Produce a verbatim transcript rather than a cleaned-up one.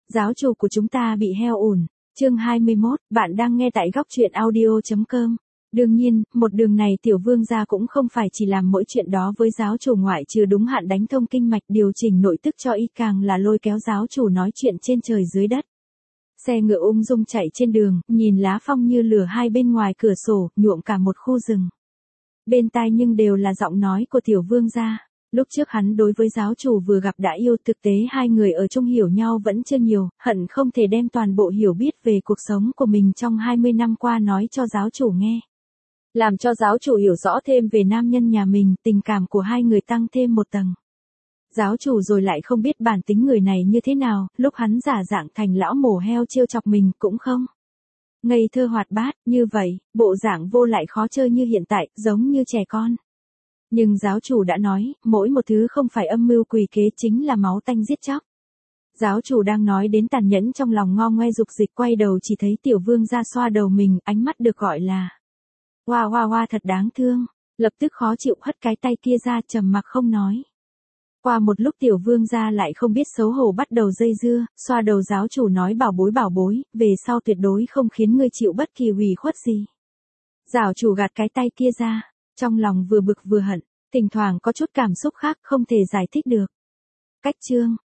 Giáo chủ của chúng ta bị heo ủn. Chương hai mươi mốt, bạn đang nghe tại góc truyện audio chấm com. Đương nhiên, một đường này tiểu vương gia cũng không phải chỉ làm mỗi chuyện đó với giáo chủ, ngoại trừ đúng hạn đánh thông kinh mạch điều chỉnh nội tức cho y, càng là lôi kéo giáo chủ nói chuyện trên trời dưới đất. Xe ngựa ung dung chạy trên đường, nhìn lá phong như lửa hai bên ngoài cửa sổ, nhuộm cả một khu rừng. Bên tai nhưng đều là giọng nói của tiểu vương gia. Lúc trước hắn đối với giáo chủ vừa gặp đã yêu, thực tế hai người ở chung hiểu nhau vẫn chưa nhiều, hận không thể đem toàn bộ hiểu biết về cuộc sống của mình trong hai mươi năm qua nói cho giáo chủ nghe. Làm cho giáo chủ hiểu rõ thêm về nam nhân nhà mình, tình cảm của hai người tăng thêm một tầng. Giáo chủ rồi lại không biết bản tính người này như thế nào, lúc hắn giả dạng thành lão mổ heo trêu chọc mình cũng không ngây thơ hoạt bát như vậy, bộ dạng vô lại khó chơi như hiện tại, giống như trẻ con. Nhưng giáo chủ đã nói, mỗi một thứ không phải âm mưu quỷ kế chính là máu tanh giết chóc. Giáo chủ đang nói đến tàn nhẫn trong lòng, ngo ngoe dục dịch quay đầu chỉ thấy tiểu vương ra xoa đầu mình, ánh mắt được gọi là hoa hoa hoa thật đáng thương, lập tức khó chịu hất cái tay kia ra, trầm mặc không nói. Qua một lúc tiểu vương gia lại không biết xấu hổ bắt đầu dây dưa, xoa đầu giáo chủ nói bảo bối bảo bối, về sau tuyệt đối không khiến ngươi chịu bất kỳ ủy khuất gì. Giáo chủ gạt cái tay kia ra, trong lòng vừa bực vừa hận, thỉnh thoảng có chút cảm xúc khác không thể giải thích được. Cách chương,